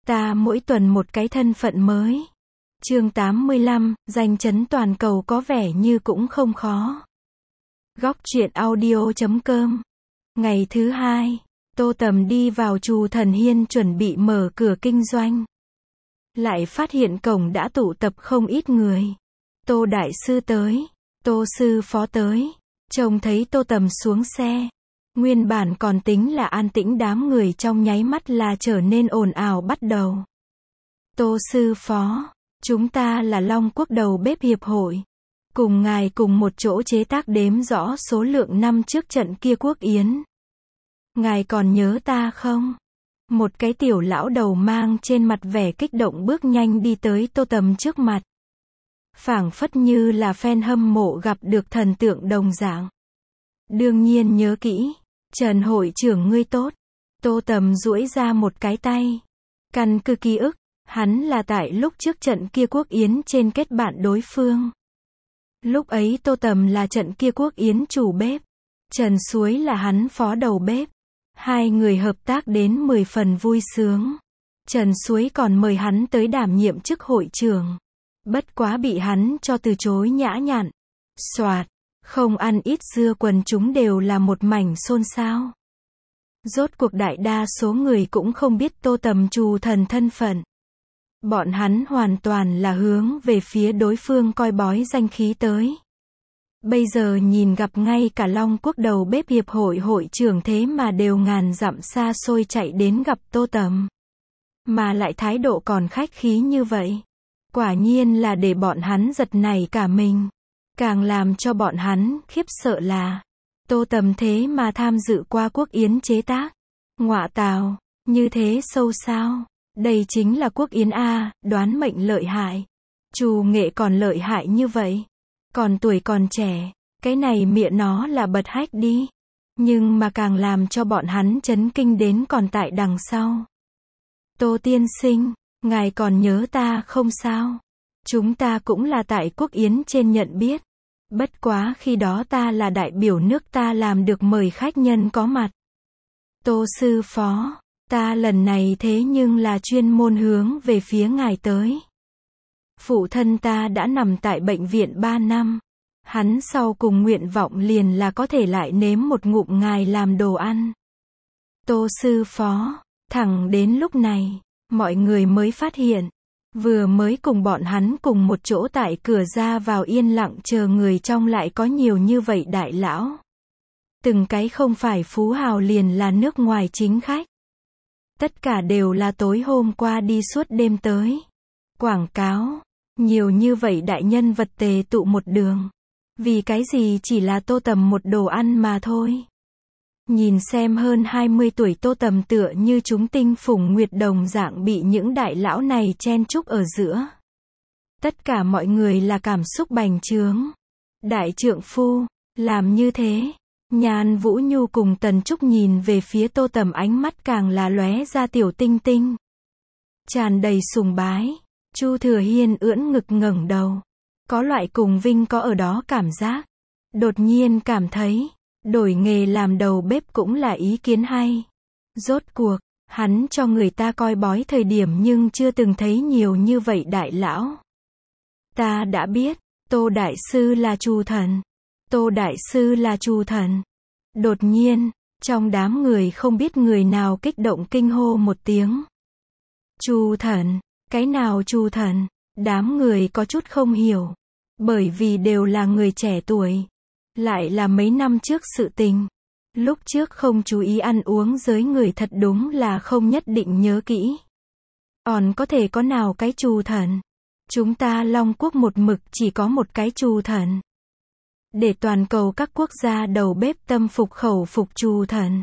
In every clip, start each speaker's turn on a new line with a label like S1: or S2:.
S1: Ta mỗi tuần một cái thân phận mới. Chương 85, danh chấn toàn cầu có vẻ như cũng không khó. Góc truyện audio.com. Ngày thứ hai, Tô Tầm đi vào Trù Thần Hiên chuẩn bị mở cửa kinh doanh. Lại phát hiện cổng đã tụ tập không ít người. Tô Đại Sư tới, Tô Sư Phó tới. Trông thấy Tô Tầm xuống xe. Nguyên bản còn tính là an tĩnh, đám người trong nháy mắt là trở nên ồn ào bắt đầu. Tô Sư Phó, chúng ta là Long Quốc Đầu Bếp Hiệp hội. Cùng ngài cùng một chỗ chế tác đếm rõ số lượng năm trước trận kia quốc yến. Ngài còn nhớ ta không? Một cái tiểu lão đầu mang trên mặt vẻ kích động bước nhanh đi tới Tô Tầm trước mặt. Phảng phất như là fan hâm mộ gặp được thần tượng đồng dạng. Đương nhiên nhớ kỹ. Trần hội trưởng ngươi tốt. Tô Tầm duỗi ra một cái tay. Căn cứ ký ức, hắn là tại lúc trước trận kia quốc yến trên kết bạn đối phương. Lúc ấy Tô Tầm là trận kia quốc yến chủ bếp. Trần Suối là hắn phó đầu bếp. Hai người hợp tác đến 10 phần vui sướng. Trần Suối còn mời hắn tới đảm nhiệm chức hội trưởng. Bất quá bị hắn cho từ chối nhã nhặn. Soạt. Không ăn ít dưa quần chúng đều là một mảnh xôn xao. Rốt cuộc đại đa số người cũng không biết Tô Tầm Trù Thần thân phận. Bọn hắn hoàn toàn là hướng về phía đối phương coi bói danh khí tới. Bây giờ nhìn gặp ngay cả Long Quốc Đầu Bếp Hiệp hội hội trưởng thế mà đều ngàn dặm xa xôi chạy đến gặp Tô Tầm. Mà lại thái độ còn khách khí như vậy. Quả nhiên là để bọn hắn giật nảy cả mình. Càng làm cho bọn hắn khiếp sợ là Tô Tầm thế mà tham dự qua quốc yến chế tác. Ngọa tào, như thế sâu sao? Đây chính là quốc yến a, đoán mệnh lợi hại. Trù nghệ còn lợi hại như vậy. Còn tuổi còn trẻ, cái này mẹ nó là bật hách đi. Nhưng mà càng làm cho bọn hắn chấn kinh đến còn tại đằng sau. Tô tiên sinh, ngài còn nhớ ta không sao? Chúng ta cũng là tại quốc yến trên nhận biết. Bất quá khi đó ta là đại biểu nước ta làm được mời khách nhân có mặt. Tô Sư Phó, ta lần này thế nhưng là chuyên môn hướng về phía ngài tới. Phụ thân ta đã nằm tại bệnh viện 3 năm. Hắn sau cùng nguyện vọng liền là có thể lại nếm một ngụm ngài làm đồ ăn. Tô Sư Phó, thẳng đến lúc này, mọi người mới phát hiện. Vừa mới cùng bọn hắn cùng một chỗ tại cửa ra vào yên lặng chờ người trong lại có nhiều như vậy đại lão. Từng cái không phải phú hào liền là nước ngoài chính khách. Tất cả đều là tối hôm qua đi suốt đêm tới. Quảng cáo, nhiều như vậy đại nhân vật tề tụ một đường. Vì cái gì chỉ là Tô Tầm một đồ ăn mà thôi. Nhìn xem hơn 20 tuổi Tô Tầm tựa như chúng tinh phủng nguyệt đồng dạng bị những đại lão này chen chúc ở giữa. Tất cả mọi người là cảm xúc bành trướng. Đại trượng phu, làm như thế. Nhan Vũ Nhu cùng Tần Trúc nhìn về phía Tô Tầm ánh mắt càng là lóe ra tiểu tinh tinh. Tràn đầy sùng bái. Chu Thừa Hiên ưỡn ngực ngẩng đầu. Có loại cùng vinh có ở đó cảm giác. Đột nhiên cảm thấy. Đổi nghề làm đầu bếp cũng là ý kiến hay. Rốt cuộc, hắn cho người ta coi bói thời điểm nhưng chưa từng thấy nhiều như vậy đại lão. Ta đã biết, Tô Đại Sư là Trù Thần. Tô Đại Sư là Trù Thần. Đột nhiên, trong đám người không biết người nào kích động kinh hô một tiếng. Trù Thần, cái nào Trù Thần? Đám người có chút không hiểu. Bởi vì đều là người trẻ tuổi. Lại là mấy năm trước sự tình. Lúc trước không chú ý ăn uống giới người thật đúng là không nhất định nhớ kỹ. Còn có thể có nào cái Trù Thần? Chúng ta Long Quốc một mực chỉ có một cái Trù Thần. Để toàn cầu các quốc gia đầu bếp tâm phục khẩu phục Trù Thần.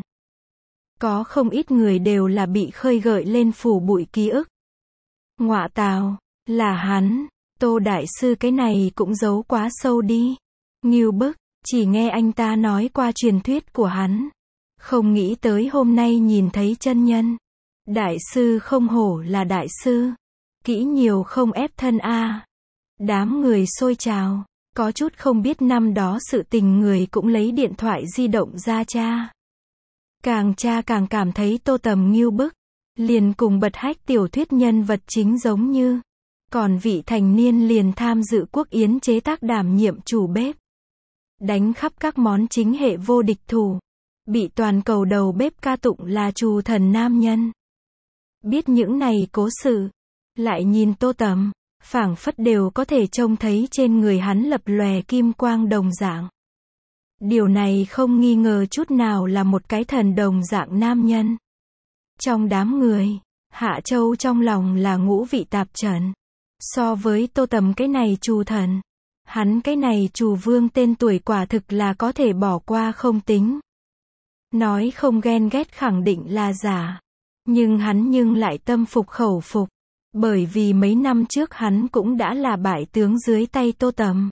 S1: Có không ít người đều là bị khơi gợi lên phủ bụi ký ức. Ngọa tào, là hắn. Tô Đại Sư cái này cũng giấu quá sâu đi. Ngưu bức. Chỉ nghe anh ta nói qua truyền thuyết của hắn. Không nghĩ tới hôm nay nhìn thấy chân nhân. Đại sư không hổ là đại sư. Kỹ nhiều không ép thân a. Đám người xôi trào. Có chút không biết năm đó sự tình người cũng lấy điện thoại di động ra tra. Càng tra càng cảm thấy Tô Tầm ngưu bức. liền cùng bật hách tiểu thuyết nhân vật chính giống như. Còn vị thành niên liền tham dự quốc yến chế tác đảm nhiệm chủ bếp. Đánh khắp các món chính hệ vô địch thủ. Bị toàn cầu đầu bếp ca tụng là trù thần nam nhân. Biết những này cố sự. Lại nhìn Tô Tầm, phảng phất đều có thể trông thấy trên người hắn lập lòe kim quang đồng dạng. Điều này không nghi ngờ chút nào là một cái thần đồng dạng nam nhân. Trong đám người, Hạ Châu trong lòng là ngũ vị tạp trần. So với Tô Tầm cái này trù thần, hắn cái này trù vương tên tuổi quả thực là có thể bỏ qua không tính. Nói không ghen ghét khẳng định là giả. Nhưng hắn lại tâm phục khẩu phục. Bởi vì mấy năm trước hắn cũng đã là bại tướng dưới tay Tô Tầm.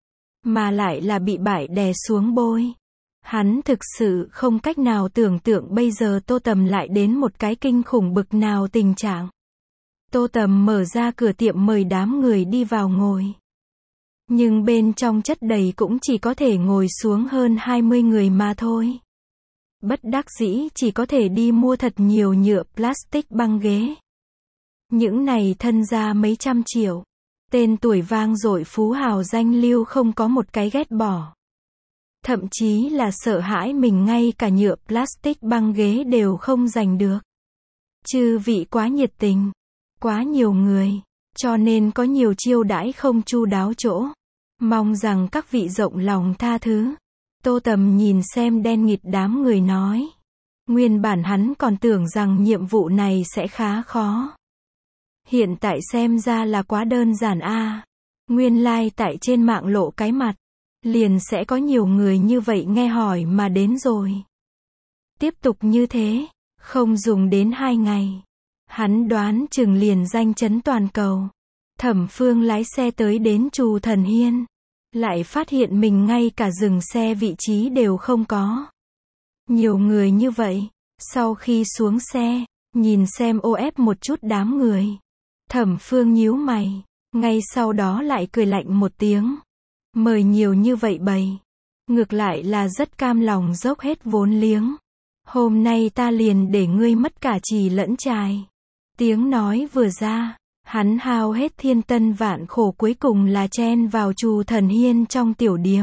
S1: Mà lại là bị bại đè xuống bôi. Hắn thực sự không cách nào tưởng tượng bây giờ Tô Tầm lại đến một cái kinh khủng bực nào tình trạng. Tô Tầm mở ra cửa tiệm mời đám người đi vào ngồi. Nhưng bên trong chất đầy cũng chỉ có thể ngồi xuống hơn 20 người mà thôi. Bất đắc dĩ chỉ có thể đi mua thật nhiều nhựa plastic băng ghế. Những này thân ra mấy trăm triệu. Tên tuổi vang dội phú hào danh lưu không có một cái ghét bỏ. Thậm chí là sợ hãi mình ngay cả nhựa plastic băng ghế đều không giành được. Chư vị quá nhiệt tình. Quá nhiều người. Cho nên có nhiều chiêu đãi không chu đáo chỗ. Mong rằng các vị rộng lòng tha thứ. Tô Tầm nhìn xem đen nghịt đám người nói. Nguyên bản hắn còn tưởng rằng nhiệm vụ này sẽ khá khó. Hiện tại xem ra là quá đơn giản a. Nguyên lai tại trên mạng lộ cái mặt. Liền sẽ có nhiều người như vậy nghe hỏi mà đến rồi. Tiếp tục như thế. Không dùng đến 2 ngày. Hắn đoán chừng liền danh chấn toàn cầu. Thẩm Phương lái xe tới đến Trù Thần Hiên. Lại phát hiện mình ngay cả dừng xe vị trí đều không có. Nhiều người như vậy. Sau khi xuống xe, nhìn xem ô ép một chút đám người. Thẩm Phương nhíu mày. Ngay sau đó lại cười lạnh một tiếng. Mời nhiều như vậy bầy. Ngược lại là rất cam lòng dốc hết vốn liếng. Hôm nay ta liền để ngươi mất cả trì lẫn trài. Tiếng nói vừa ra. Hắn hao hết thiên tân vạn khổ cuối cùng là chen vào Trù Thần Hiên trong tiểu điếm.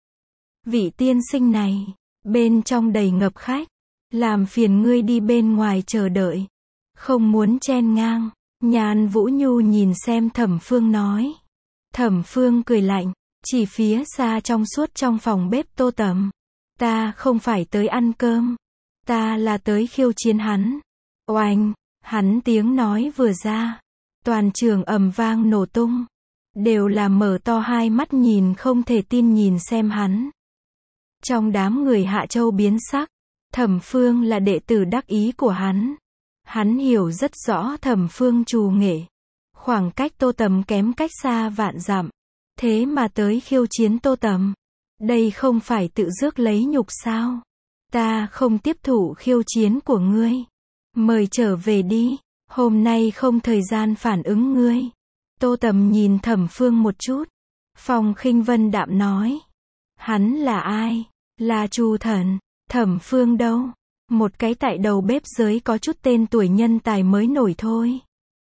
S1: Vị tiên sinh này, bên trong đầy ngập khách. Làm phiền ngươi đi bên ngoài chờ đợi. Không muốn chen ngang. Nhan Vũ Nhu nhìn xem Thẩm Phương nói. Thẩm Phương cười lạnh. Chỉ phía xa trong suốt trong phòng bếp Tô Tầm. Ta không phải tới ăn cơm. Ta là tới khiêu chiến hắn. Oanh, hắn tiếng nói vừa ra. Toàn trường ầm vang nổ tung. Đều là mở to hai mắt nhìn không thể tin nhìn xem hắn. Trong đám người Hạ Châu biến sắc. Thẩm Phương là đệ tử đắc ý của hắn. Hắn hiểu rất rõ Thẩm Phương trù nghệ. Khoảng cách Tô Tầm kém cách xa vạn dặm. Thế mà tới khiêu chiến Tô Tầm. Đây không phải tự rước lấy nhục sao? Ta không tiếp thụ khiêu chiến của ngươi. Mời trở về đi. Hôm nay không thời gian phản ứng ngươi. Tô Tầm nhìn Thẩm Phương một chút. Phong Khinh Vân đạm nói. Hắn là ai? Là Trù Thần. Thẩm Phương đâu? Một cái tại đầu bếp giới có chút tên tuổi nhân tài mới nổi thôi.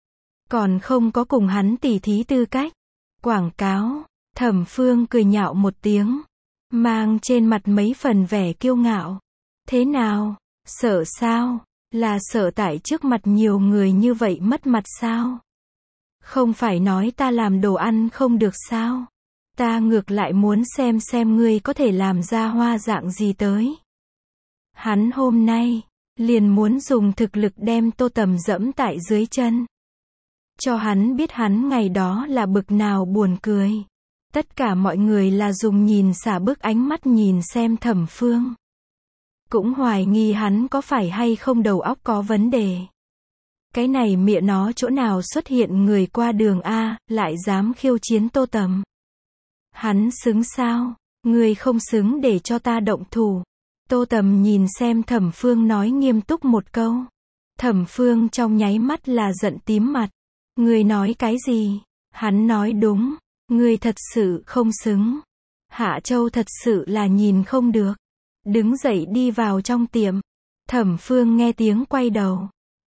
S1: Còn không có cùng hắn tỉ thí tư cách. Quảng cáo. Thẩm Phương cười nhạo một tiếng. Mang trên mặt mấy phần vẻ kiêu ngạo. Thế nào? Sợ sao? Là sợ tại trước mặt nhiều người như vậy mất mặt sao? Không phải nói ta làm đồ ăn không được sao? Ta ngược lại muốn xem ngươi có thể làm ra hoa dạng gì tới. Hắn hôm nay, liền muốn dùng thực lực đem Tô Tầm dẫm tại dưới chân. Cho hắn biết hắn ngày đó là bực nào buồn cười. Tất cả mọi người là dùng nhìn xả bức ánh mắt nhìn xem Thẩm Phương. Cũng hoài nghi hắn có phải hay không đầu óc có vấn đề. Cái này mẹ nó chỗ nào xuất hiện người qua đường a, lại dám khiêu chiến Tô Tầm. Hắn xứng sao? Ngươi không xứng để cho ta động thủ. Tô Tầm nhìn xem Thẩm Phương nói nghiêm túc một câu. Thẩm Phương trong nháy mắt là giận tím mặt. Ngươi nói cái gì? Hắn nói đúng. Ngươi thật sự không xứng. Hạ Châu thật sự là nhìn không được. Đứng dậy đi vào trong tiệm. Thẩm Phương nghe tiếng quay đầu.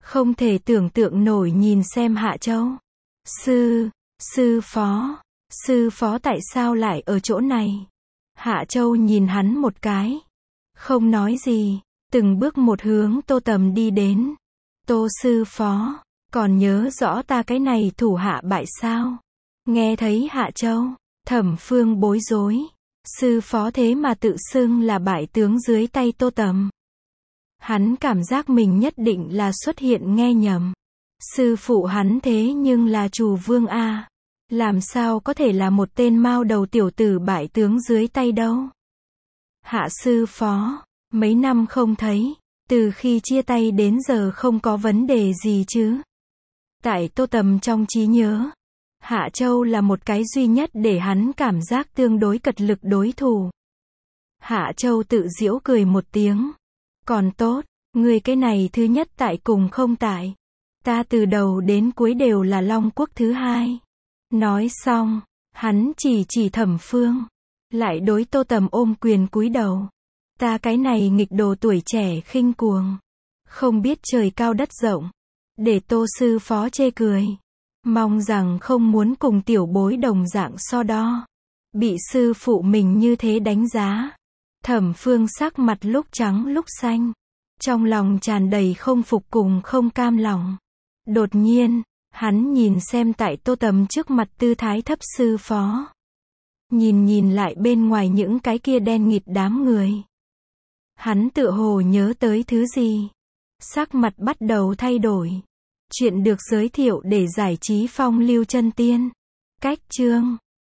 S1: Không thể tưởng tượng nổi nhìn xem Hạ Châu. Sư phó tại sao lại ở chỗ này? Hạ Châu nhìn hắn một cái. Không nói gì, từng bước một hướng Tô Tầm đi đến. Tô sư phó, còn nhớ rõ ta cái này thủ hạ bại sao? Nghe thấy Hạ Châu, Thẩm Phương bối rối. Sư phó thế mà tự xưng là bại tướng dưới tay Tô Tầm. Hắn cảm giác mình nhất định là xuất hiện nghe nhầm. Sư phụ hắn thế nhưng là Trù Vương a. Làm sao có thể là một tên mao đầu tiểu tử bại tướng dưới tay đâu? Hạ sư phó, mấy năm không thấy, từ khi chia tay đến giờ không có vấn đề gì chứ? Tại Tô Tầm trong trí nhớ, Hạ Châu là một cái duy nhất để hắn cảm giác tương đối cật lực đối thủ. Hạ Châu tự giễu cười một tiếng. Còn tốt, người cái này thứ nhất tại cùng không tại. Ta từ đầu đến cuối đều là Long Quốc thứ hai. Nói xong, hắn chỉ Thẩm Phương. Lại đối Tô Tầm ôm quyền cúi đầu. Ta cái này nghịch đồ tuổi trẻ khinh cuồng. Không biết trời cao đất rộng. Để Tô sư phó chê cười. Mong rằng không muốn cùng tiểu bối đồng dạng so đo. Bị sư phụ mình như thế đánh giá. Thẩm Phương sắc mặt lúc trắng lúc xanh. Trong lòng tràn đầy không phục cùng không cam lòng. Đột nhiên, hắn nhìn xem tại Tô Tầm trước mặt tư thái thấp sư phó. Nhìn lại bên ngoài những cái kia đen nghịt đám người. Hắn tựa hồ nhớ tới thứ gì. Sắc mặt bắt đầu thay đổi. Chuyện được giới thiệu để giải trí phong lưu chân tiên. Cách chương